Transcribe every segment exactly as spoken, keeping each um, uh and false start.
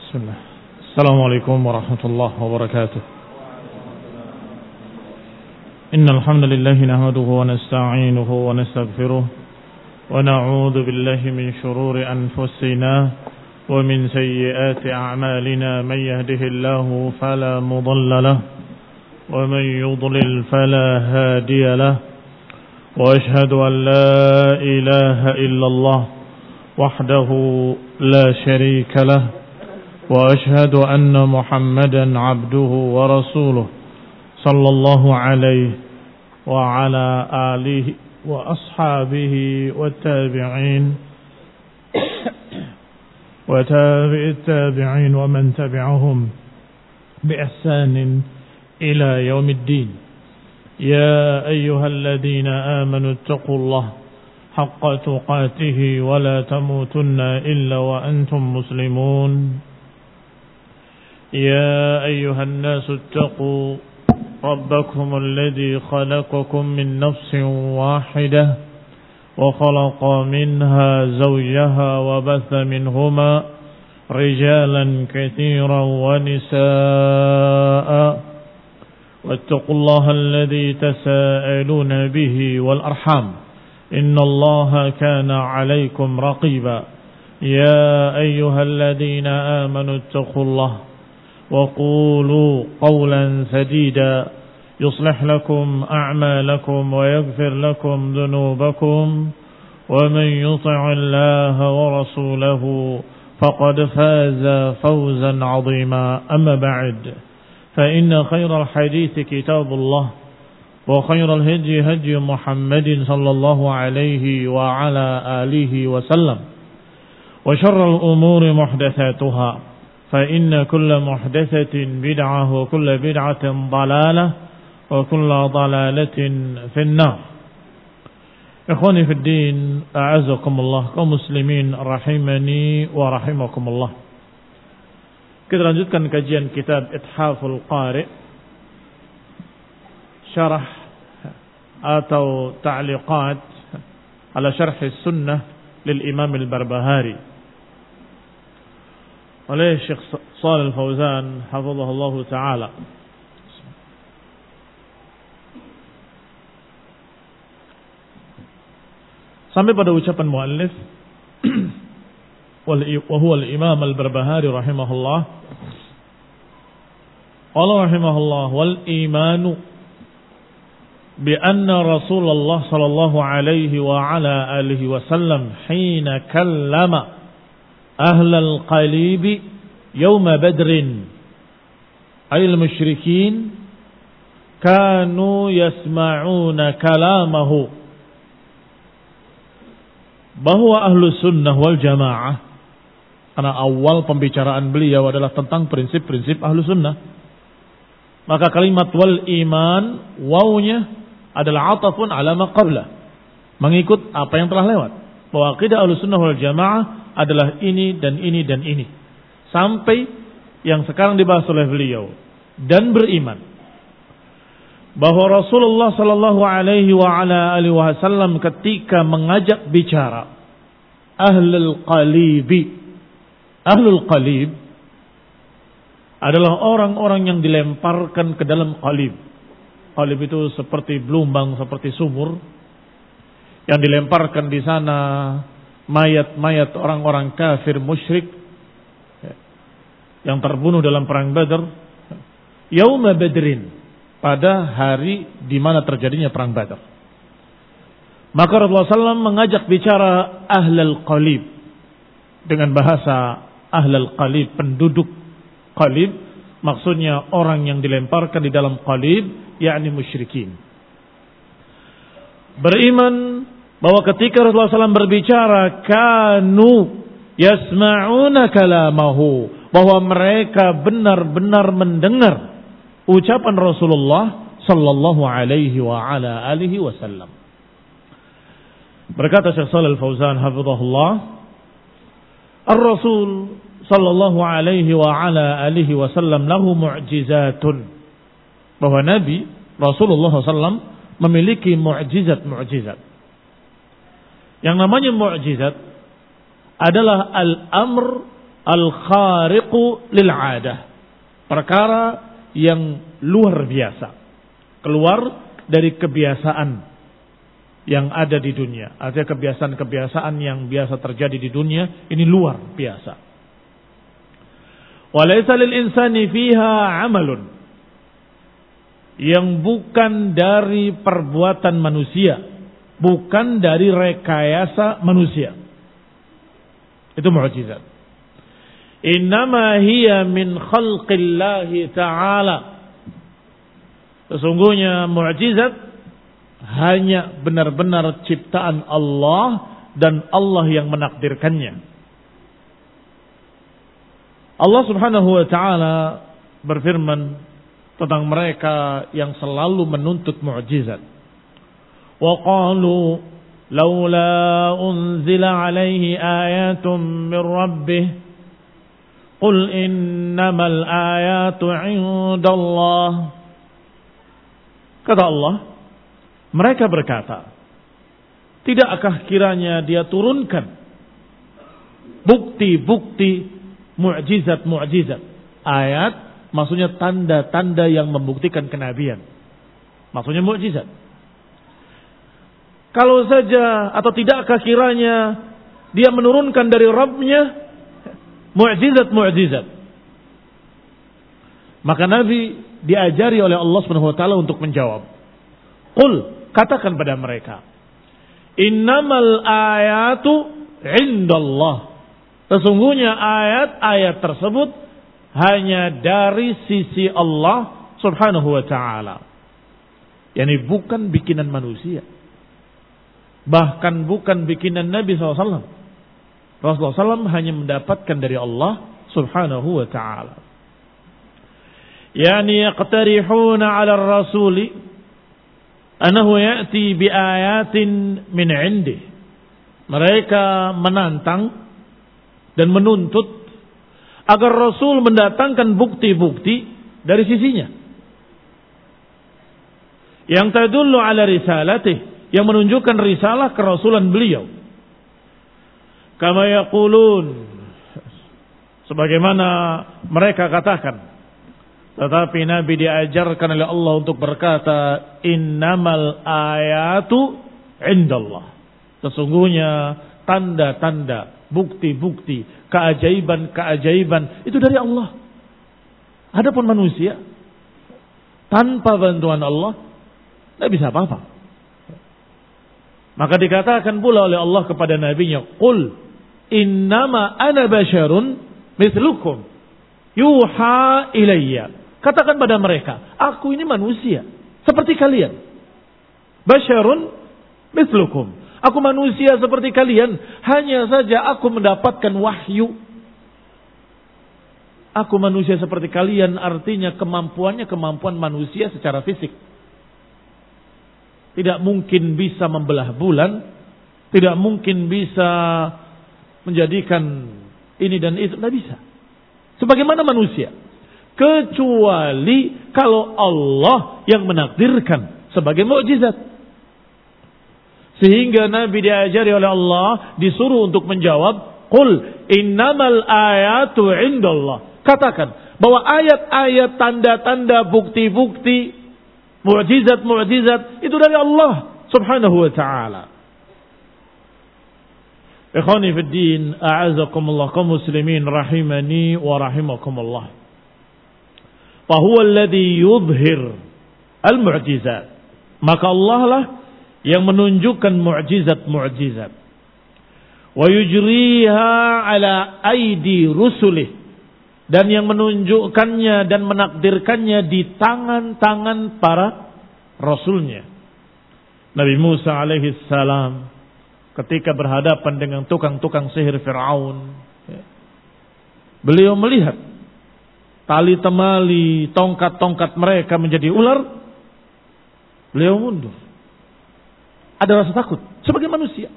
Bismillah. Assalamualaikum warahmatullahi wabarakatuh. Innal hamdalillah nahmaduhu wa nasta'inuhu wa nastaghfiruh wa na'udzu billahi min shururi anfusina wa min sayyiati a'malina man yahdihillahu fala mudilla lahu wa man yudlil fala hadiya lahu wa ashhadu an la ilaha illallah wahdahu la sharika lahu وأشهد أن محمدا عبده ورسوله صلى الله عليه وعلى آله وأصحابه والتابعين وتابع التابعين ومن تبعهم بإحسان إلى يوم الدين يا أيها الذين آمنوا اتقوا الله حق تقاته ولا تموتن إلا وأنتم مسلمون يا أيها الناس اتقوا ربكم الذي خلقكم من نفس واحدة وخلق منها زوجها وبث منهما رجالا كثيرا ونساء واتقوا الله الذي تساءلون به والأرحام إن الله كان عليكم رقيبا يا أيها الذين آمنوا اتقوا الله وقولوا قولا سديدا يصلح لكم أعمالكم ويغفر لكم ذنوبكم ومن يطع الله ورسوله فقد فاز فوزا عظيما أما بعد فإن خير الحديث كتاب الله وخير الهدي هدي محمد صلى الله عليه وعلى آله وسلم وشر الأمور محدثاتها فإن كل محدثة بدعة وكل بدعة ضلالة وكل ضلالة في النار. إخواني في الدين أعزكم الله kaum muslimin rahimani wa rahimakumullah. Kita lanjutkan kajian kitab Ithaful Qari, syarah atau ta'liqat ala syarh sunnah lil Imam al-Barbahari oleh Syekh Shalih Al-Fauzan hafizahullah taala. Sampai pada ucapan muallif wa huwa al-Imam al-Barbahari rahimahullah. Qala rahimahullah wal imanu bi anna Rasulullah sallallahu alaihi wa ala alihi wasallam hina kallama أهل القليب يوم بدر أي المشركين كانوا يسمعون كلامه bahwa ahlu sunnah wal jamaah, karena awal pembicaraan beliau adalah tentang prinsip-prinsip ahlu sunnah, maka kalimat wal iman wawnya adalah atafun ala ma qabla, mengikut apa yang telah lewat, bahwa akidah ahlu sunnah wal jamaah adalah ini dan ini dan ini sampai yang sekarang dibahas oleh beliau, dan beriman bahwa Rasulullah sallallahu alaihi wa ala alihi wasallam ketika mengajak bicara ahlul qalibi, ahlul qalib adalah orang-orang yang dilemparkan ke dalam qalib. Qalib itu seperti belumbang, seperti sumur yang dilemparkan di sana mayat-mayat orang-orang kafir musyrik yang terbunuh dalam perang Badar, yauma Badrin, pada hari di mana terjadinya perang Badar. Maka Rasulullah sallallahu alaihi wasallam mengajak bicara ahlul qalib dengan bahasa ahlul qalib, penduduk qalib, maksudnya orang yang dilemparkan di dalam qalib, yakni musyrikin. Beriman bahwa ketika Rasulullah sallallahu alaihi wasallam berbicara, kanu yasma'una kalamahu, bahwa mereka benar-benar mendengar ucapan Rasulullah sallallahu alaihi wa ala alihi wasallam. Berkata Syekh Shalih Al-Fauzan hafizahullah, Ar-Rasul sallallahu alaihi wa ala alihi wasallam lahu mu'jizatun, bahwa Nabi Rasulullah sallallahu alaihi wasallam memiliki mu'jizat-mu'jizat. Yang namanya mu'jizat adalah al-amr al-khariqu lil 'adah. Perkara yang luar biasa, keluar dari kebiasaan yang ada di dunia. Ada kebiasaan-kebiasaan yang biasa terjadi di dunia, ini luar biasa. Walaysa lil insani fiha 'amalun, yang bukan dari perbuatan manusia, bukan dari rekayasa manusia. Itu mukjizat. Innama hiya min khalqillahi ta'ala. Sesungguhnya mukjizat hanya benar-benar ciptaan Allah dan Allah yang menakdirkannya. Allah Subhanahu wa taala berfirman tentang mereka yang selalu menuntut mukjizat. Wa qalu laula unzila alaihi ayatun min rabbih qul innamal ayatu 'indallah. Kata Allah, mereka berkata, tidakkah kiranya dia turunkan bukti-bukti, mukjizat-mukjizat, ayat maksudnya tanda-tanda yang membuktikan kenabian, maksudnya mukjizat. Kalau saja atau tidakkah kiranya dia menurunkan dari Rabbnya mukjizat-mukjizat, maka Nabi diajari oleh Allah Subhanahu wa taala untuk menjawab. Qul, katakan pada mereka, innamal ayatu 'indallah. Sesungguhnya ayat-ayat tersebut hanya dari sisi Allah Subhanahu wa taala. Yani bukan bikinan manusia. Bahkan bukan bikinan Nabi sallallahu alaihi wasallam. Rasulullah sallallahu alaihi wasallam hanya mendapatkan dari Allah Subhanahu wa taala. Yani yaqtarihuna 'ala ar-rasuli annahu ya'ti bi ayatin min 'indih. Mereka menantang dan menuntut agar Rasul mendatangkan bukti-bukti dari sisinya yang tadullu 'ala risalatih, yang menunjukkan risalah kerasulan beliau. Kama yaqulun, sebagaimana mereka katakan. Tetapi Nabi diajarkan oleh Allah untuk berkata, innamal ayatu 'indallah. Sesungguhnya tanda-tanda, bukti-bukti, keajaiban-keajaiban itu dari Allah. Adapun manusia tanpa bantuan Allah tidak bisa apa-apa. Maka dikatakan pula oleh Allah kepada nabinya, qul innama ana basyarun mithlukum yuha ilayya. Katakan pada mereka, aku ini manusia seperti kalian. Basyarun mithlukum. Aku manusia seperti kalian, hanya saja aku mendapatkan wahyu. Aku manusia seperti kalian, artinya kemampuannya kemampuan manusia secara fisik. Tidak mungkin bisa membelah bulan, tidak mungkin bisa menjadikan ini dan itu, tidak bisa. Sebagaimana manusia, kecuali kalau Allah yang menakdirkan sebagai mukjizat. Sehingga Nabi diajari oleh Allah, disuruh untuk menjawab, qul innamal ayatu 'indallah. Katakan bahwa ayat-ayat, tanda-tanda, bukti-bukti, mukjizat-mukjizat itu dari Allah Subhanahu wa taala. Ikhwani fid din, a'azakumullah, kaum muslimin rahimani wa rahimakumullah. Fa huwa alladhi yudhhir al-mu'jizat. Maka Allah lah yang menunjukkan mukjizat-mukjizat. Wa yujriha ala aidi rusulih, dan yang menunjukkannya dan menakdirkannya di tangan-tangan para rasulnya. Nabi Musa alaihi salam ketika berhadapan dengan tukang-tukang sihir Fir'aun, beliau melihat tali temali, tongkat-tongkat mereka menjadi ular, beliau mundur. Ada rasa takut sebagai manusia,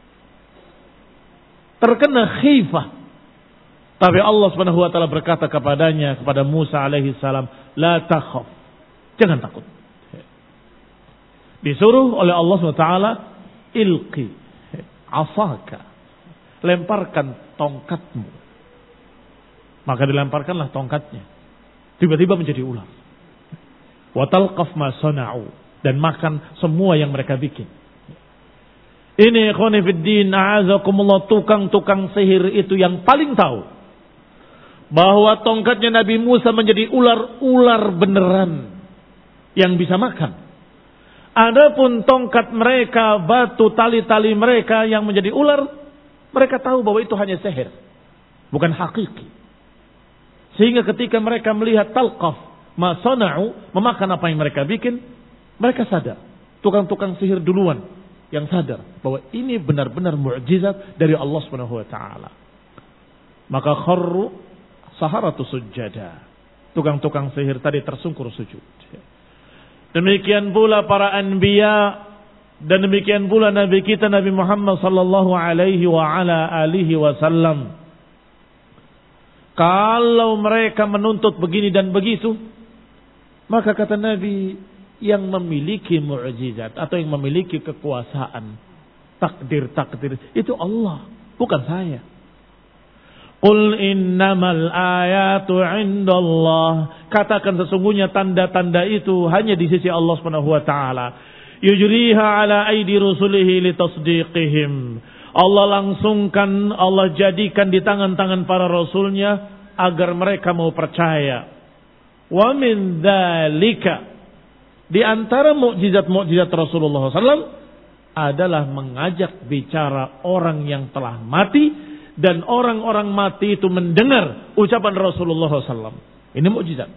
terkena khifah. Tapi Allah Subhanahu wa taala berkata kepadanya, kepada Musa alaihi salam, la takhaf, jangan takut. Disuruh oleh Allah Subhanahu wa taala, ilqi asaka, lemparkan tongkatmu. Maka dilemparkanlah tongkatnya. Tiba-tiba menjadi ular. Wa talqaf ma sana'u, dan makan semua yang mereka bikin. Ini ikhwani fiddin, a'azakumullah, tukang-tukang sihir itu yang paling tahu bahwa tongkatnya Nabi Musa menjadi ular-ular beneran yang bisa makan. Adapun tongkat mereka, batu, tali-tali mereka yang menjadi ular, mereka tahu bahwa itu hanya sihir, bukan hakiki. Sehingga ketika mereka melihat talqaf ma sana'u, memakan apa yang mereka bikin, mereka sadar. Tukang-tukang sihir duluan yang sadar bahwa ini benar-benar mukjizat dari Allah Subhanahu wa taala. Maka kharru saharatu sujada. Tukang-tukang sihir tadi tersungkur sujud. Demikian pula para anbiya, dan demikian pula nabi kita Nabi Muhammad sallallahu alaihi wa ala alihi wasallam. Kalau mereka menuntut begini dan begitu, maka kata Nabi, yang memiliki mukjizat atau yang memiliki kekuasaan, takdir-takdir, itu Allah, bukan saya. Qul innamal ayatu indallah. Katakan sesungguhnya tanda-tanda itu hanya di sisi Allah Subhanahu wa taala. Yujriha ala aidi rusulihi litasdiqihim. Allah langsungkan, Allah jadikan di tangan-tangan para rasulnya agar mereka mau percaya. Wa min dzalika, di antara mukjizat-mukjizat Rasulullah sallallahu alaihi wasallam adalah mengajak bicara orang yang telah mati, dan orang-orang mati itu mendengar ucapan Rasulullah sallallahu alaihi wasallam. Ini mukjizat.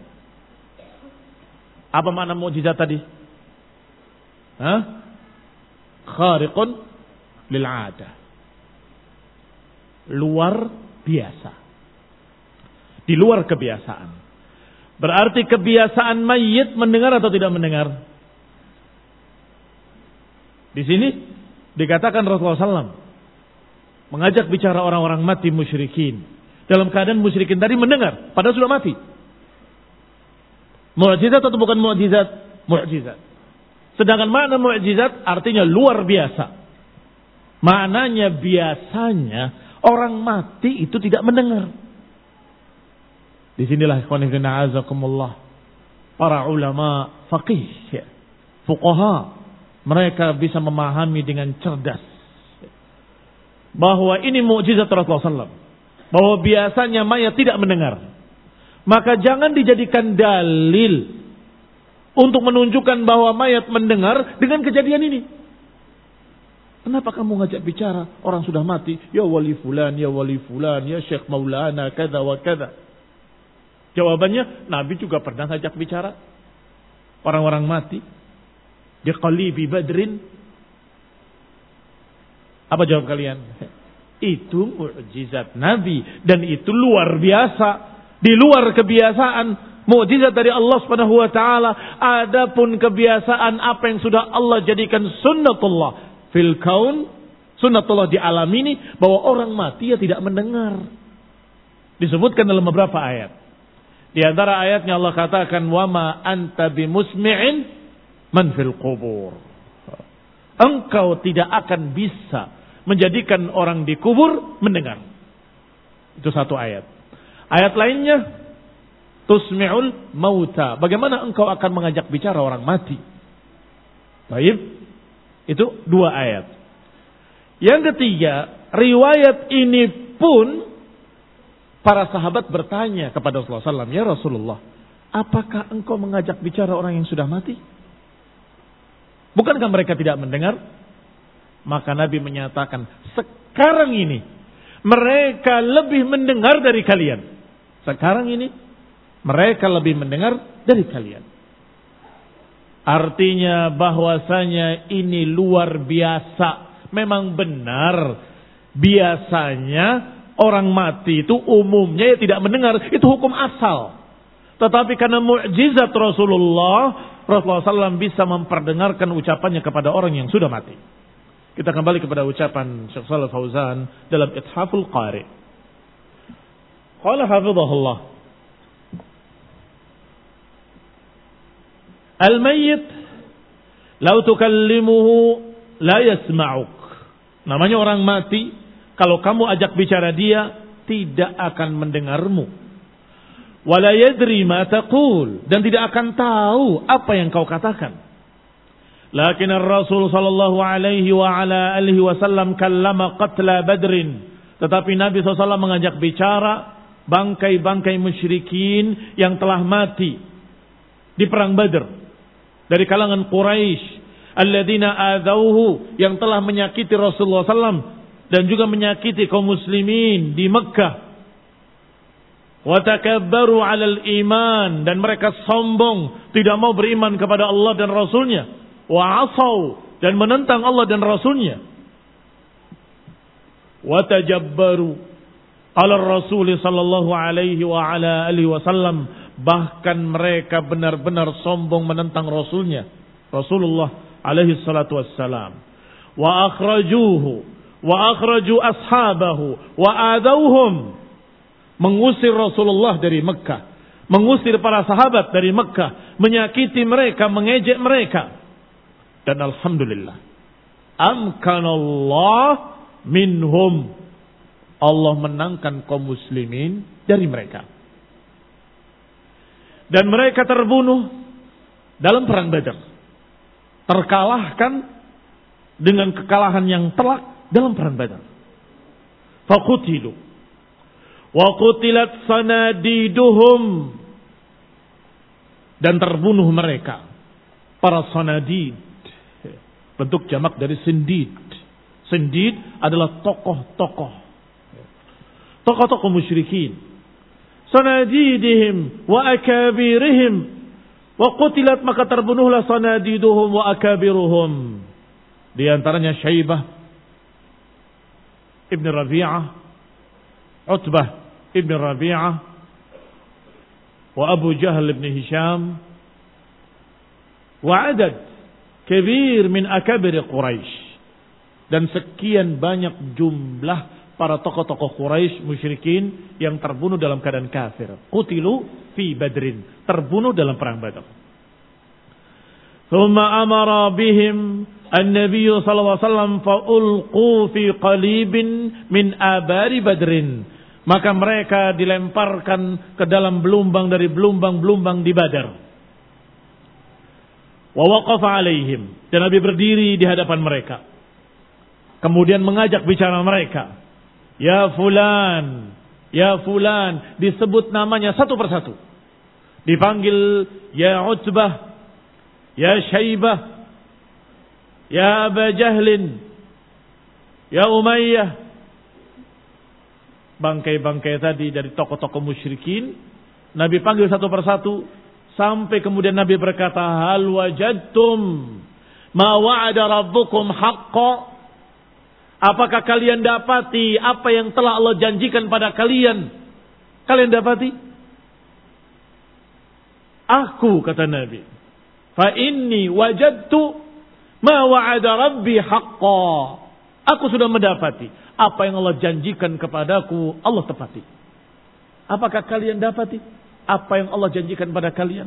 Apa makna mukjizat tadi? Hah? Khariqun lil 'adah. Luar biasa. Di luar kebiasaan. Berarti kebiasaan mayit mendengar atau tidak mendengar? Di sini dikatakan Rasulullah sallallahu alaihi wasallam mengajak bicara orang-orang mati musyrikin. Dalam keadaan musyrikin tadi mendengar, padahal sudah mati. Mukjizat atau bukan mukjizat? Mukjizat. Sedangkan makna mukjizat artinya luar biasa. Maknanya biasanya orang mati itu tidak mendengar. Disinilah ikhwan fillah azakumullah, para ulama faqih, fuqaha, mereka bisa memahami dengan cerdas bahwa ini mukjizat Rasulullah sallallahu alaihi wasallam, bahwa biasanya mayat tidak mendengar. Maka jangan dijadikan dalil untuk menunjukkan bahwa mayat mendengar dengan kejadian ini. Kenapa kamu ngajak bicara orang sudah mati? Ya wali fulan, ya wali fulan, ya syekh maulana, kada wa kada. Jawabannya, Nabi juga pernah ngajak bicara orang-orang mati. Di qalibi badrin. Apa jawab kalian? Itu mukjizat Nabi, dan itu luar biasa, di luar kebiasaan, mukjizat dari Allah Subhanahu wa taala. Adapun kebiasaan apa yang sudah Allah jadikan sunnatullah fil kaun, sunnatullah di alam ini, bahwa orang mati ya tidak mendengar. Disebutkan dalam beberapa ayat. Di antara ayatnya Allah katakan, wa ma anta bimusmi'in man fil qubur. Engkau tidak akan bisa menjadikan orang di kubur mendengar. Itu satu ayat. Ayat lainnya, tusmi'ul mauta. Bagaimana engkau akan mengajak bicara orang mati? Baik. Itu dua ayat. Yang ketiga, riwayat ini pun para sahabat bertanya kepada Rasulullah sallallahu alaihi wasallam, ya Rasulullah, apakah engkau mengajak bicara orang yang sudah mati? Bukankah mereka tidak mendengar? Maka Nabi menyatakan, sekarang ini mereka lebih mendengar dari kalian. Sekarang ini mereka lebih mendengar dari kalian. Artinya bahwasanya ini luar biasa. Memang benar, biasanya orang mati itu umumnya tidak mendengar, itu hukum asal. Tetapi karena mukjizat Rasulullah, Rasulullah sallallahu alaihi wasallam bisa memperdengarkan ucapannya kepada orang yang sudah mati. Kita kembali kepada ucapan Syekh Shalih Fauzan dalam Ithaful Qari. Qala hafizahullah, al-mayyit law tukallimuhu la yasma'uk. Namanya orang mati, kalau kamu ajak bicara dia, tidak akan mendengarmu. Wala yadri ma taqul, dan tidak akan tahu apa yang kau katakan. Lakin Rasul sallallahu alaihi wa ala alihi wasallam kallama qatla Badrin. Tetapi Nabi sallallahu alaihi wasallam mengajak bicara bangkai-bangkai musyrikin yang telah mati di perang Badr dari kalangan Quraisy, alladzina adzauhu, yang telah menyakiti Rasulullah sallallahu alaihi wasallam dan juga menyakiti kaum muslimin di Mekkah. Wa takabbaru 'alal iman, dan mereka sombong tidak mau beriman kepada Allah dan Rasulnya. Wa asau, dan menentang Allah dan Rasulnya. Wa tajabbaru 'ala Rasul sallallahu alaihi wa ala alihi wasallam, bahkan mereka benar-benar sombong menentang Rasulnya, Rasulullah alaihi salatu wassalam. Wa akhrajuhu wa akhraju ashabahu wa adauhum, mengusir Rasulullah dari Mekkah, mengusir para sahabat dari Mekkah, menyakiti mereka, mengejek mereka. Dan alhamdulillah, amkanallah minhum, Allah menangkan kaum muslimin dari mereka. Dan mereka terbunuh dalam perang Badar, terkalahkan dengan kekalahan yang telak dalam perang Badar. Faqutilu wa qutilat sanadiduhum, dan terbunuh mereka para sanadid, bentuk jamak dari sindid. Sindid adalah tokoh-tokoh tokoh-tokoh musyrikin. Sanadidihim wa akabirihim, wa qutilat, maka terbunuhlah sanadiduhum wa akabiruhum. Di antaranya Syaibah Ibn Rabi'ah, Utbah Ibn Rabi'ah, wa Abu Jahal Ibn Hisham, wa adad kabir min akabir Quraisy, dan sekian banyak jumlah para tokoh-tokoh Quraisy musyrikin yang terbunuh dalam keadaan kafir. Qutilu fi Badrin, terbunuh dalam perang Badar. Thumma amara bihim an-nabiy sallallahu alaihi wasallam fa ulqu fi qalibin min abari Badrin. Maka mereka dilemparkan ke dalam belumbang dari belumbang-belumbang di Badar. Wa waqafa alaihim, dan Nabi berdiri di hadapan mereka. Kemudian mengajak bicara mereka. Ya fulan, ya fulan, disebut namanya satu persatu. Dipanggil ya Utbah, ya Syaibah, ya Aba Jahlin, ya Umayyah. Bangkai-bangkai tadi dari tokoh-tokoh musyrikin Nabi panggil satu persatu, sampai kemudian Nabi berkata, hal wajadtum ma wa'ada rabbukum haqqan, apakah kalian dapati apa yang telah Allah janjikan pada kalian? Kalian dapati? Aku, kata Nabi, fa inni wajadtu ma wa'ada rabbi haqqan, aku sudah mendapati apa yang Allah janjikan kepadaku, Allah tepati. Apakah kalian dapati apa yang Allah janjikan pada kalian?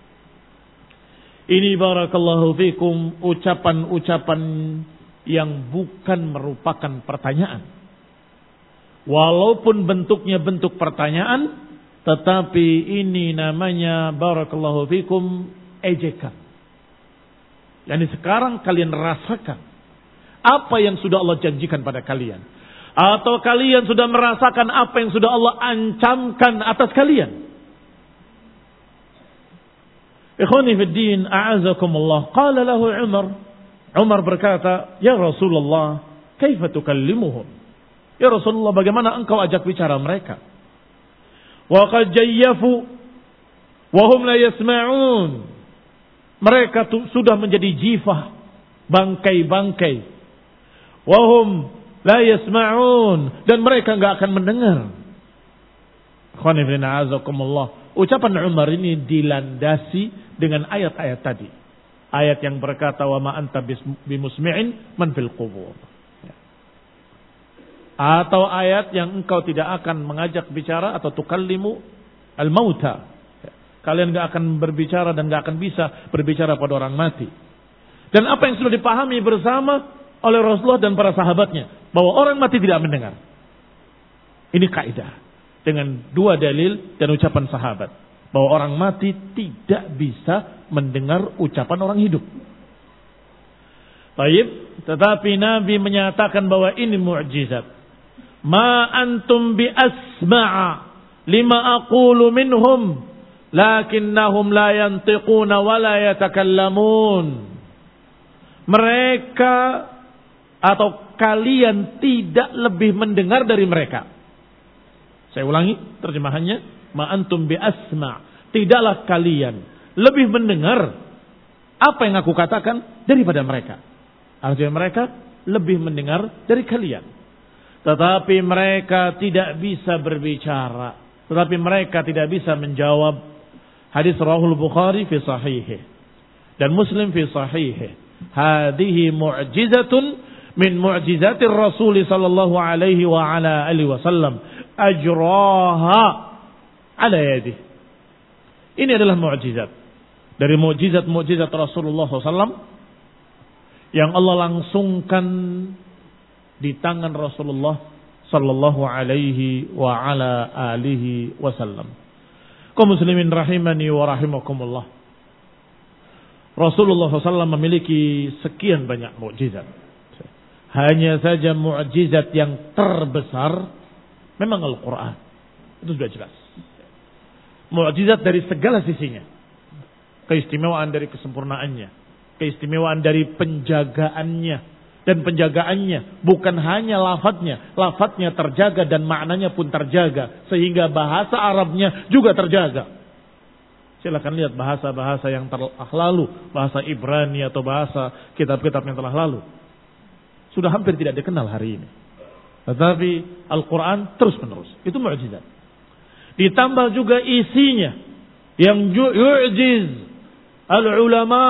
Ini barakallahu fikum ucapan-ucapan yang bukan merupakan pertanyaan. Walaupun bentuknya bentuk pertanyaan, tetapi ini namanya barakallahu fikum ejekan. Yani sekarang kalian rasakan apa yang sudah Allah janjikan pada kalian. Atau kalian sudah merasakan apa yang sudah Allah ancamkan atas kalian. Ikhwani fid din, a'azakumullah. Qala lahu Umar. Umar berkata, ya Rasulullah, kaifa tukallimuhum? Ya Rasulullah, bagaimana engkau ajak bicara mereka? Wa qad jayyafu wa hum la yasma'un. Mereka tu, sudah menjadi jifah, bangkai-bangkai. Wa hum la yasma'un, dan mereka enggak akan mendengar. Khonifina azakumullah. Ucapan Umar ini dilandasi dengan ayat-ayat tadi. Ayat yang berkata wa ma anta bimusmi'in man fil qubur. Atau ayat yang engkau tidak akan mengajak bicara atau tukallimu al-mauta. Kalian enggak akan berbicara dan enggak akan bisa berbicara pada orang mati. Dan apa yang sudah dipahami bersama oleh Rasulullah dan para sahabatnya, bahwa orang mati tidak mendengar. Ini kaidah. dengan dua dalil dan ucapan sahabat bahwa orang mati tidak bisa mendengar ucapan orang hidup. Baik, tetapi Nabi menyatakan bahwa ini mukjizat. Ma antum bi asma'a lima aqulu minhum lakinnahum la yantiquna wa la yatakallamun. Mereka atau kalian tidak lebih mendengar dari mereka. Saya ulangi terjemahannya, ma antum bi asma', tidaklah kalian lebih mendengar apa yang aku katakan daripada mereka. Artinya mereka lebih mendengar dari kalian. Tetapi mereka tidak bisa berbicara, tetapi mereka tidak bisa menjawab. Hadis Rahul Bukhari fi sahihih dan Muslim fi sahihih. Hadhihi mu'jizatun min mu'jizatir Rasul sallallahu alaihi wa ala alihi wasallam ajraha ala yadihi. Ini adalah mu'jizat dari mu'jizat-mu'jizat Rasulullah sallallahu alaihi wasallam yang Allah langsungkan di tangan Rasulullah sallallahu alaihi wa ala alihi wasallam. Kaum muslimin rahimani wa rahimakumullah. Rasulullah sallallahu alaihi wasallam memiliki sekian banyak mukjizat. Hanya saja mukjizat yang terbesar memang Al-Quran. Itu sudah jelas. Mukjizat dari segala sisinya. Keistimewaan dari kesempurnaannya. Keistimewaan dari penjagaannya. Dan penjagaannya bukan hanya lafadznya. Lafadznya terjaga dan maknanya pun terjaga. Sehingga bahasa Arabnya juga terjaga. Silakan lihat bahasa-bahasa yang telah lalu. Bahasa Ibrani atau bahasa kitab-kitab yang telah lalu. Sudah hampir tidak dikenal hari ini. Tetapi Al-Quran terus menerus. Itu mukjizat. Ditambah juga isinya. Yang yu'jiz al-ulama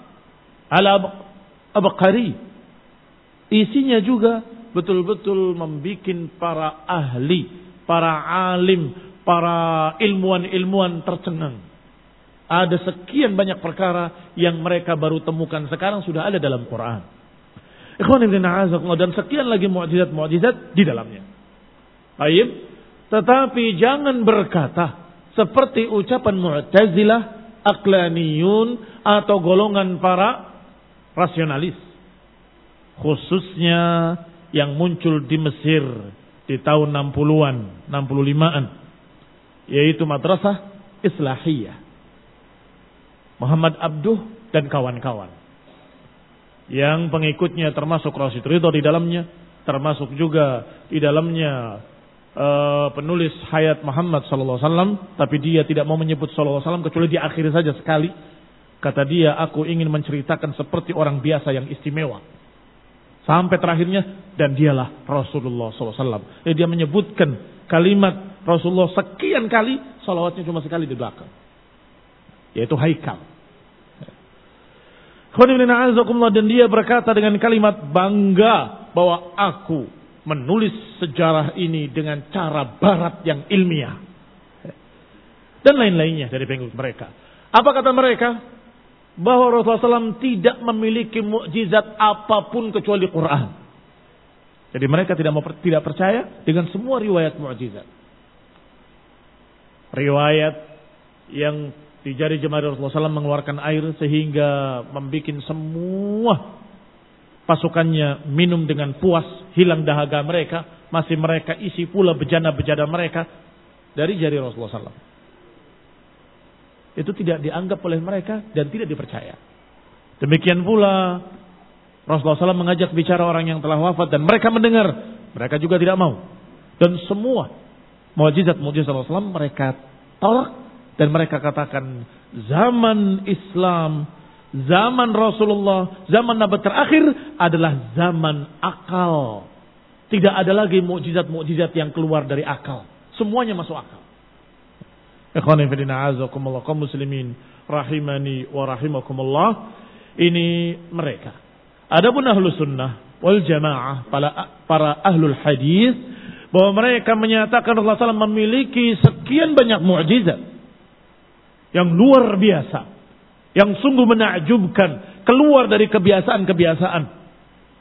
al-abqari. Isinya juga betul-betul membikin para ahli, para alim, para ilmuwan-ilmuwan tercengang. Ada sekian banyak perkara yang mereka baru temukan sekarang sudah ada dalam Quran. Ikhwan ibn a'azakumullah, dan sekian lagi mukjizat-mukjizat di dalamnya. Baik, tetapi jangan berkata seperti ucapan Mu'tazilah, Aqlaniyun atau golongan para rasionalis. Khususnya yang muncul di Mesir di tahun enam puluhan, enam puluh limaan, yaitu Madrasah Islahiyah. Muhammad Abduh dan kawan-kawan. Yang pengikutnya termasuk Rasyid Ridho di dalamnya, termasuk juga di dalamnya uh, penulis hayat Muhammad sallallahu alaihi wasallam, tapi dia tidak mau menyebut sallallahu alaihi wasallam kecuali di akhir saja sekali. Kata dia, aku ingin menceritakan seperti orang biasa yang istimewa. Sampai terakhirnya, dan dialah Rasulullah sallallahu alaihi wasallam. Jadi dia menyebutkan kalimat Rasulullah sekian kali, salawatnya cuma sekali di belakang, yaitu Haikal. Dan dia berkata dengan kalimat bangga bahwa aku menulis sejarah ini dengan cara barat yang ilmiah. Dan lain-lainnya dari pengikut mereka. Apa kata mereka? Bahwa Rasulullah sallallahu alaihi wasallam tidak memiliki mukjizat apapun kecuali Quran. Jadi mereka tidak mau tidak percaya dengan semua riwayat mukjizat. Riwayat yang di jari jemari Rasulullah sallallahu alaihi wasallam mengeluarkan air sehingga membuat semua pasukannya minum dengan puas, hilang dahaga mereka, masih mereka isi pula bejana-bejana mereka dari jari Rasulullah sallallahu alaihi wasallam. Itu tidak dianggap oleh mereka dan tidak dipercaya. Demikian pula Rasulullah sallallahu alaihi wasallam mengajak bicara orang yang telah wafat dan mereka mendengar, mereka juga tidak mau. Dan semua mukjizat-mukjizat Rasulullah sallallahu alaihi wasallam mereka tolak. Dan mereka katakan zaman Islam, zaman Rasulullah, zaman Nabi terakhir adalah zaman akal. Tidak ada lagi mukjizat-mukjizat yang keluar dari akal. Semuanya masuk akal. Ikhwani fillah azakumullah, kaum muslimin rahimani wa rahimakumullah. Ini mereka. Adapun ahlu sunnah wal jamaah, para, para ahlul hadis, bahwa mereka menyatakan Rasulullah sallallahu alaihi wasallam memiliki sekian banyak mukjizat yang luar biasa, yang sungguh menakjubkan, keluar dari kebiasaan-kebiasaan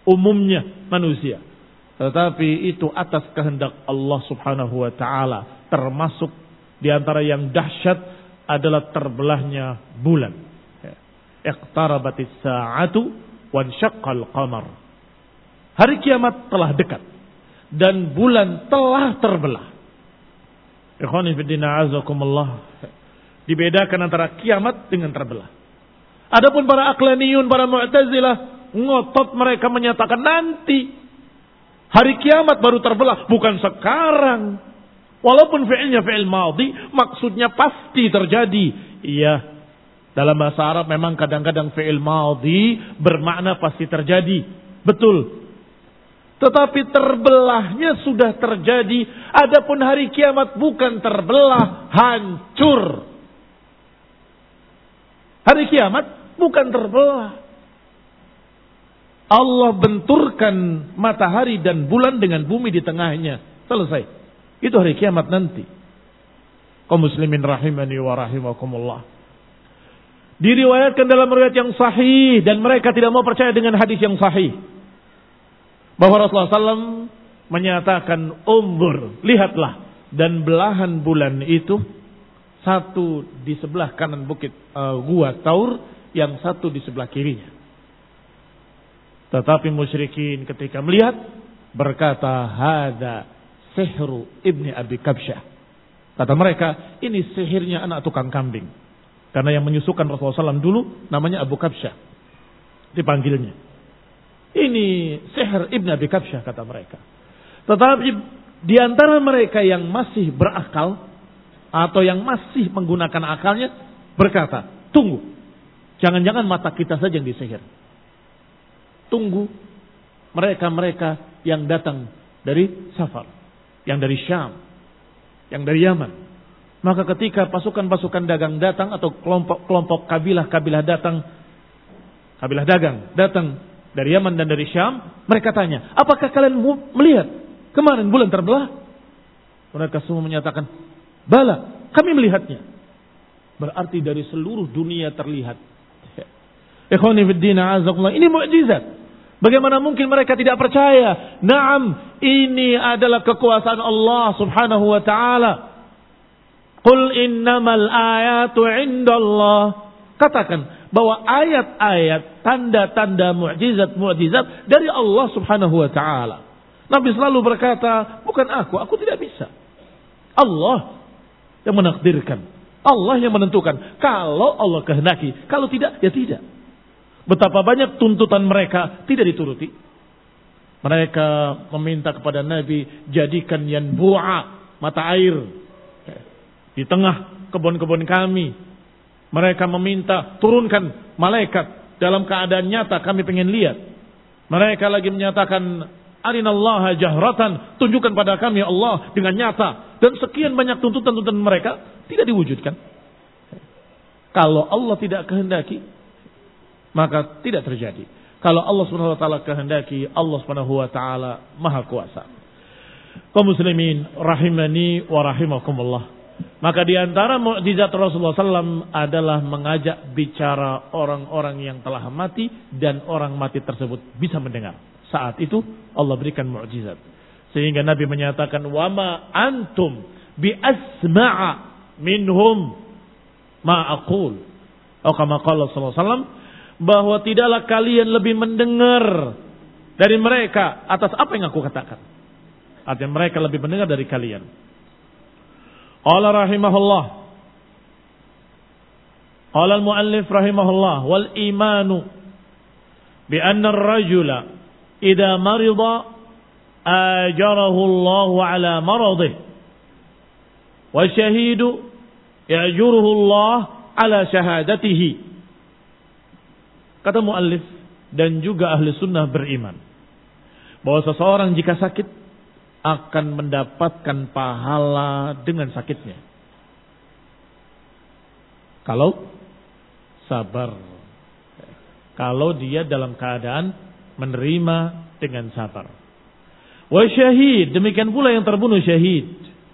umumnya manusia. Tetapi itu atas kehendak Allah subhanahu wa ta'ala. termasuk di antara yang dahsyat adalah terbelahnya bulan. Iqtarabatis sa'atu wansyaqqal qamar. Hari kiamat telah dekat dan bulan telah terbelah. Ikhwani fiddina azakumullah. Dibedakan antara kiamat dengan terbelah. Adapun para aqlaniyun, para mu'tazilah, ngotot mereka menyatakan nanti hari kiamat baru terbelah, bukan sekarang. Walaupun fi'ilnya fi'il madhi, maksudnya pasti terjadi. Iya, dalam bahasa Arab memang kadang-kadang fi'il madhi bermakna pasti terjadi. Betul. Tetapi terbelahnya sudah terjadi. Adapun hari kiamat bukan terbelah, hancur. Hari kiamat bukan terbelah. Allah benturkan matahari dan bulan dengan bumi di tengahnya. Selesai. Itu hari kiamat nanti. Kaum muslimin rahimani wa rahimakumullah. Diriwayatkan dalam riwayat yang sahih dan mereka tidak mau percaya dengan hadis yang sahih. Bahwa Rasulullah shallallahu alaihi wasallam menyatakan, "Umbur, lihatlah." Dan belahan bulan itu satu di sebelah kanan bukit uh, gua Taur, yang satu di sebelah kirinya. Tetapi musyrikin ketika melihat berkata, "Hada sihru ibni Abi Kabsyah." Kata mereka, ini sihirnya anak tukang kambing. Karena yang menyusukan Rasulullah shallallahu alaihi wasallam dulu namanya Abu Kabsyah, dipanggilnya. Ini sihir ibni Abi Kabsyah, kata mereka. Tetapi di antara mereka yang masih berakal atau yang masih menggunakan akalnya berkata, "Tunggu, jangan-jangan mata kita saja yang disihir. Tunggu mereka-mereka yang datang dari Safar, yang dari Syam, yang dari Yaman." Maka ketika pasukan-pasukan dagang datang atau kelompok-kelompok kabilah-kabilah datang, kabilah dagang datang dari Yaman dan dari Syam, mereka tanya, "Apakah kalian melihat kemarin bulan terbelah?" Mereka semua menyatakan, "Bala, kami melihatnya." Berarti dari seluruh dunia terlihat. Ikhwani fiddin a'azakumullah, ini mukjizat. Bagaimana mungkin mereka tidak percaya? Naam, ini adalah kekuasaan Allah Subhanahu wa taala. Qul innamal ayatu 'indallah. Katakan bahwa ayat-ayat, tanda-tanda, mukjizat-mukjizat dari Allah Subhanahu wa taala. Nabi selalu berkata, "Bukan aku, aku tidak bisa. Allah yang menakdirkan, Allah yang menentukan. Kalau Allah kehendaki, kalau tidak, ya tidak." Betapa banyak tuntutan mereka tidak dituruti. Mereka meminta kepada Nabi, "Jadikan yanbu'a, mata air di tengah kebun-kebun kami." Mereka meminta, "Turunkan malaikat dalam keadaan nyata, kami pengen lihat." Mereka lagi menyatakan, "Arinallaha jahratan, tunjukkan pada kami Allah dengan nyata." Dan sekian banyak tuntutan-tuntutan mereka tidak diwujudkan. Kalau Allah tidak kehendaki, maka tidak terjadi. Kalau Allah Subhanahu wa taala kehendaki, Allah Subhanahu wa taala Maha Kuasa. Kaum muslimin rahimani wa rahimakumullah. Maka di antara mukjizat Rasulullah sallallahu alaihi wasallam adalah mengajak bicara orang-orang yang telah mati dan orang mati tersebut bisa mendengar. Saat itu Allah berikan mukjizat. Sehingga Nabi menyatakan, "Wa ma antum bi asma'a minhum ma aqul." Atau kama qala sallallahu alaihi wasallam, bahwa tidaklah kalian lebih mendengar dari mereka atas apa yang aku katakan. Artinya mereka lebih mendengar dari kalian. Qala rahimahullah, qala al-muallif rahimahullah, wal imanu bi anna ar-rajula idza marida ajarahu Allah ala maradih wa syahidu ya'juruhu Allah ala syahadatihi. Kata muallif, dan juga ahli sunnah beriman bahwa seseorang jika sakit akan mendapatkan pahala dengan sakitnya, kalau sabar, kalau dia dalam keadaan menerima dengan sabar. Wa syahid, demikian pula yang terbunuh syahid,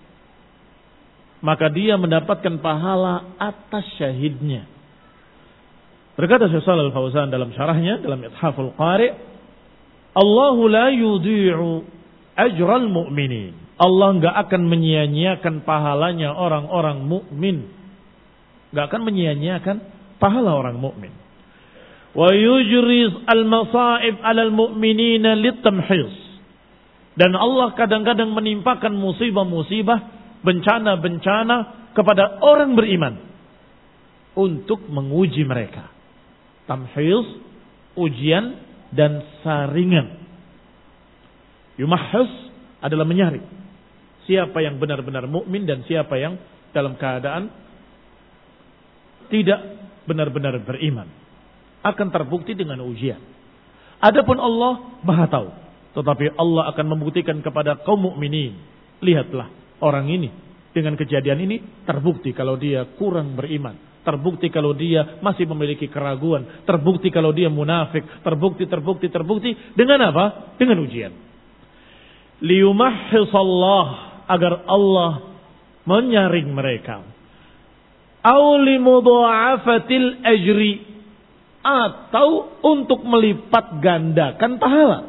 maka dia mendapatkan pahala atas syahidnya. Berkata Syekh Shalal Al-Fauzan dalam syarahnya dalam Ithaful Qari', "Allahu la yudhi'u ajral mu'minin." Allah nggak akan menyia-nyiakan pahalanya orang-orang mukmin. Nggak akan menyia-nyiakan pahala orang mukmin. Wa yujriz al-masa'ib 'alal mu'minina litamhis. Dan Allah kadang-kadang menimpakan musibah-musibah, bencana-bencana kepada orang beriman untuk menguji mereka. Tamhis, ujian dan saringan. Yumahhis adalah menyaring siapa yang benar-benar mukmin dan siapa yang dalam keadaan tidak benar-benar beriman. Akan terbukti dengan ujian. Adapun Allah Maha tahu, tetapi Allah akan membuktikan kepada kaum mukminin, lihatlah orang ini dengan kejadian ini terbukti kalau dia kurang beriman, terbukti kalau dia masih memiliki keraguan, terbukti kalau dia munafik, terbukti terbukti terbukti dengan apa? Dengan ujian. Liyumahhisallah, agar Allah menyaring mereka. Au limudha'afatil ajri, atau untuk melipat gandakan pahala.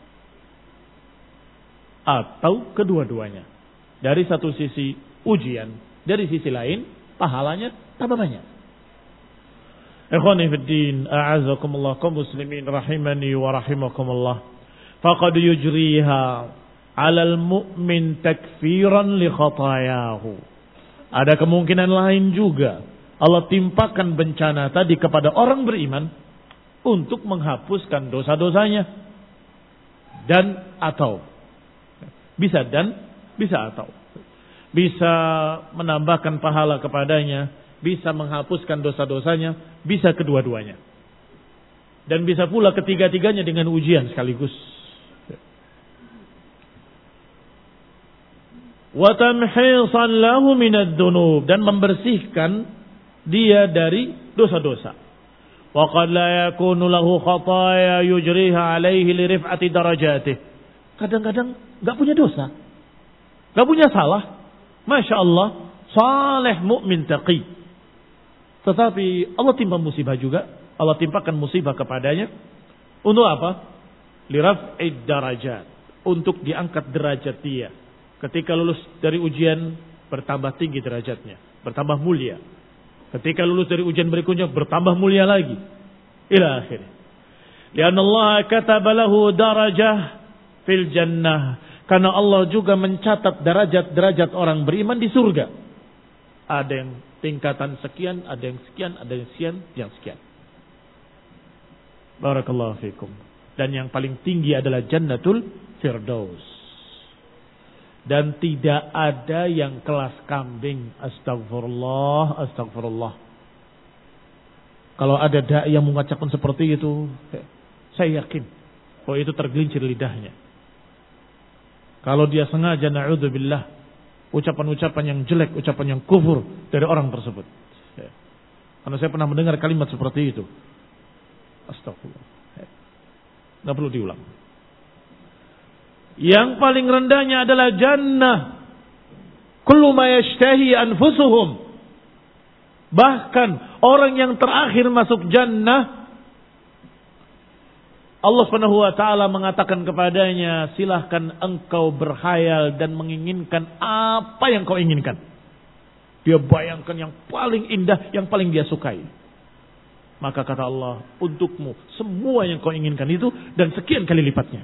Atau kedua-duanya. Dari satu sisi ujian, dari sisi lain pahalanya tambah banyak. Ikhwani fid din, a'azzakumullah, kaum muslimin rahimani wa rahimakumullah. Faqad yujriha 'alal mu'min takfiran li khatayahu. Ada kemungkinan lain juga Allah timpakan bencana tadi kepada orang beriman untuk menghapuskan dosa-dosanya. Dan atau bisa dan bisa atau bisa menambahkan pahala kepadanya, bisa menghapuskan dosa-dosanya, bisa kedua-duanya. Dan bisa pula ketiga-tiganya dengan ujian sekaligus. Wa tamhisan lahu minad dunub, dan membersihkan dia dari dosa-dosa. Wa qad la yakunu lahu khataya yujriha alaihi li rif'ati darajatih. Kadang-kadang enggak punya dosa, enggak punya salah. Masya Allah, saleh mukmin taqi. Tetapi Allah timpa musibah juga. Allah timpakan musibah kepadanya. Untuk apa? Li raf'id darajat, untuk diangkat derajat dia. Ketika lulus dari ujian, bertambah tinggi derajatnya, bertambah mulia. Ketika lulus dari ujian berikutnya, bertambah mulia lagi. Ila akhir. Lianna Allah kataba lahu darajah fil jannah. Karena Allah juga mencatat derajat-derajat orang beriman di surga. Ada yang tingkatan sekian, ada yang sekian, ada yang sekian, yang sekian. Barakallahu fikum. Dan yang paling tinggi adalah Jannatul Firdaus. Dan tidak ada yang kelas kambing. Astagfirullah, astagfirullah. Kalau ada dai yang mengucapkan seperti itu, saya yakin bahwa itu tergelincir lidahnya. Kalau dia sengaja, na'udzubillah, ucapan-ucapan yang jelek, ucapan yang kufur dari orang tersebut. Karena saya pernah mendengar kalimat seperti itu. Astagfirullah. Tidak perlu diulang. Yang paling rendahnya adalah jannah. Kullu ma yashtahi anfusuhum. Bahkan orang yang terakhir masuk jannah, Allah Subhanahu wa taala mengatakan kepadanya, silahkan engkau berkhayal dan menginginkan apa yang kau inginkan. Dia bayangkan yang paling indah, yang paling dia sukai. Maka kata Allah, untukmu semua yang kau inginkan itu dan sekian kali lipatnya.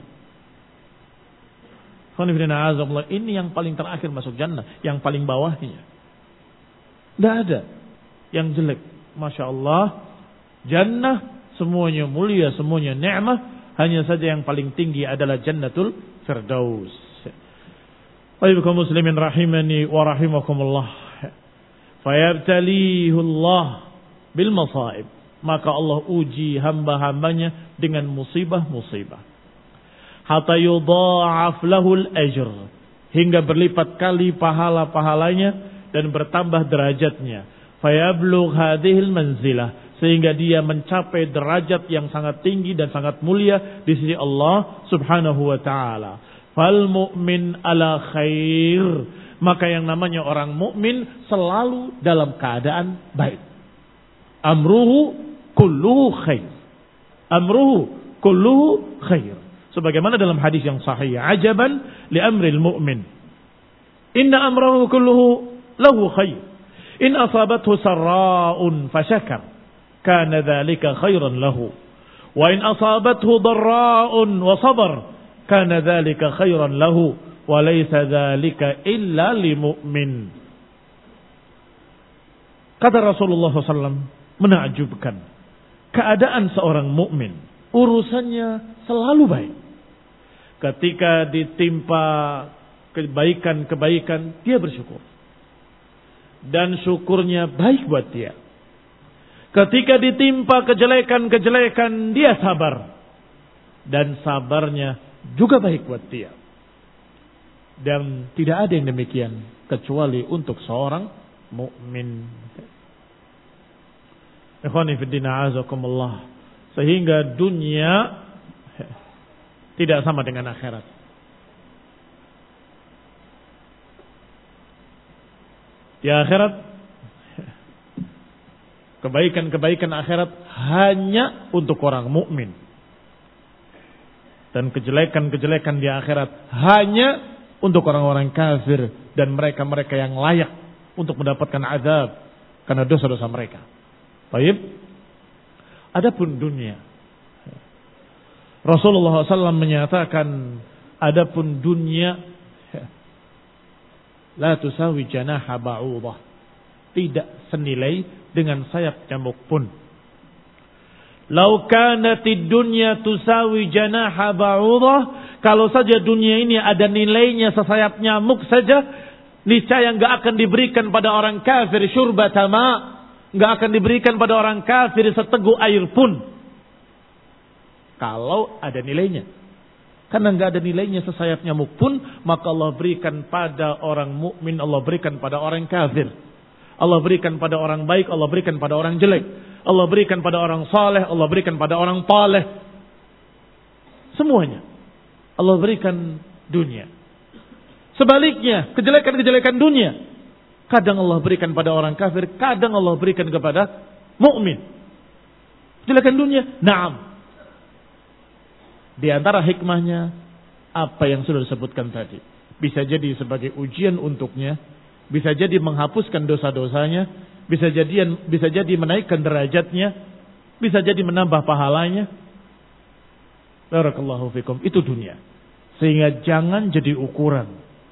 Ini yang paling terakhir masuk jannah, yang paling bawahnya. Tidak ada yang jelek. Masya Allah, jannah semuanya mulia, semuanya ni'mah. Hanya saja yang paling tinggi adalah Jannatul Firdaus. Baik kaum muslimin rahimani wa rahimakumullah. Fayabtalihu Allah bil masaib. Maka Allah uji hamba-hambanya dengan musibah-musibah. Hatta yudha'af lahul ajr, hingga berlipat kali pahala-pahalanya dan bertambah derajatnya. Fayablugh hadhil manzilah, sehingga dia mencapai derajat yang sangat tinggi dan sangat mulia di sisi Allah Subhanahu wa taala. Fal mu'min ala khair, maka yang namanya orang mukmin selalu dalam keadaan baik. Amruhu kulluhu khair. Amruhu kulluhu khair. Sebagaimana dalam hadis yang sahih, ajaban li amril mu'min. Inna amrahu kulluhu lahu khair. In asabathu sarra'un fashakar, kana dzalika khairan lahu. Wa in asabathu dharra'un wa sabar, kana dzalika khairan lahu. Wa laysa dzalika illa limu'min. Kata Rasulullah shallallahu alaihi wasallam, menakjubkan keadaan seorang mukmin, urusannya selalu baik. Ketika ditimpa kebaikan-kebaikan, dia bersyukur. Dan syukurnya baik buat dia. Ketika ditimpa kejelekan-kejelekan, dia sabar. Dan sabarnya juga baik buat dia. Dan tidak ada yang demikian kecuali untuk seorang mukmin. Ikhwani fiddin a'azakumullah. Sehingga dunia tidak sama dengan akhirat. Di akhirat, kebaikan-kebaikan akhirat hanya untuk orang mukmin. Dan kejelekan-kejelekan di akhirat hanya untuk orang-orang kafir dan mereka-mereka yang layak untuk mendapatkan azab karena dosa-dosa mereka. Baik. Adapun dunia, Rasulullah shallallahu alaihi wasallam menyatakan, adapun dunia la tusawi janaha ba'udah, tidak senilai dengan sayap nyamuk pun. Lau kanatid dunya tusawi janaha ba'udah, kalau saja dunia ini ada nilainya sesayap nyamuk saja, niscaya enggak akan diberikan pada orang kafir syurbata ma, enggak akan diberikan pada orang kafir seteguk air pun. Kalau ada nilainya. Karena enggak ada nilainya sesayap nyamuk pun, maka Allah berikan pada orang mukmin, Allah berikan pada orang kafir. Allah berikan pada orang baik, Allah berikan pada orang jelek. Allah berikan pada orang saleh, Allah berikan pada orang taleh. Semuanya Allah berikan dunia. Sebaliknya, kejelekan-kejelekan dunia kadang Allah berikan pada orang kafir, kadang Allah berikan kepada mukmin. Kejelekan dunia, na'am. Di antara hikmahnya apa yang sudah disebutkan tadi. Bisa jadi sebagai ujian untuknya, bisa jadi menghapuskan dosa-dosanya, bisa jadi bisa jadi menaikkan derajatnya, bisa jadi menambah pahalanya. Barakallahu fikum. Itu dunia. Sehingga jangan jadi ukuran.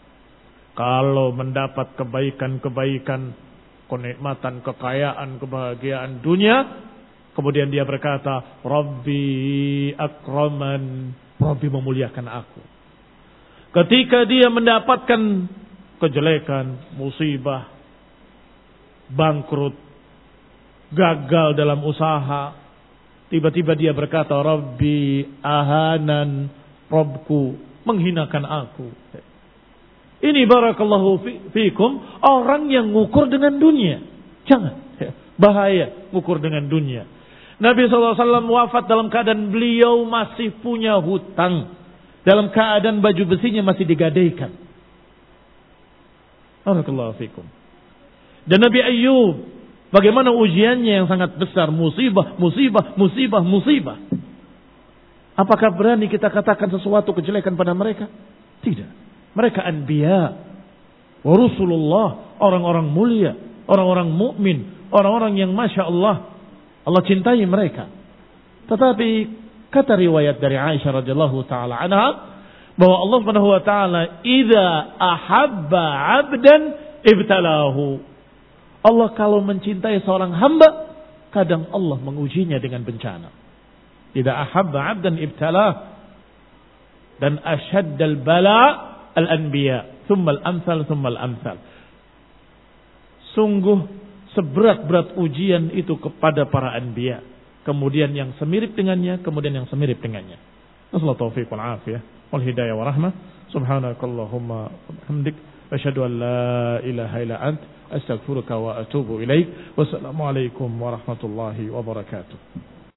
Kalau mendapat kebaikan-kebaikan, kenikmatan, kekayaan, kebahagiaan dunia, kemudian dia berkata, Rabbi akraman, Rabbi memuliakan aku. Ketika dia mendapatkan kejelekan, musibah, bangkrut, gagal dalam usaha, tiba-tiba dia berkata, Rabbi ahanan, Rabbku menghinakan aku. Ini barakallahu fikum, orang yang ngukur dengan dunia. Jangan, bahaya ngukur dengan dunia. Nabi shallallahu alaihi wasallam wafat dalam keadaan beliau masih punya hutang. Dalam keadaan baju besinya masih digadaikan. Barakallahu fikum. Dan Nabi Ayyub, bagaimana ujiannya yang sangat besar. Musibah, musibah, musibah, musibah. Apakah berani kita katakan sesuatu kejelekan pada mereka? Tidak. Mereka anbiya wa rusulullah, orang-orang mulia, orang-orang mukmin, orang-orang yang masya Allah, Allah cintai mereka. Tetapi kata riwayat dari Aisyah radhiyallahu taala anha bahwa Allah Subhanahu wa taala idza ahabba 'abdan ibtalahu. Allah kalau mencintai seorang hamba, kadang Allah mengujinya dengan bencana. Idza ahabba 'abdan ibtalah. Dan asyaddal bala al-anbiya, thumma al-amsal, thumma al-amsal. Sungguh seberat-berat ujian itu kepada para anbiya. Kemudian yang semirip dengannya, kemudian yang semirip dengannya. Nasallahu taufiq wal afiyah wal hidayah wa rahmah. Subhanakallahumma wa bihamdik, asyhadu an la ilaha illa ant, astaghfiruka wa atubu ilaik. Wassalamu alaikum warahmatullahi wabarakatuh.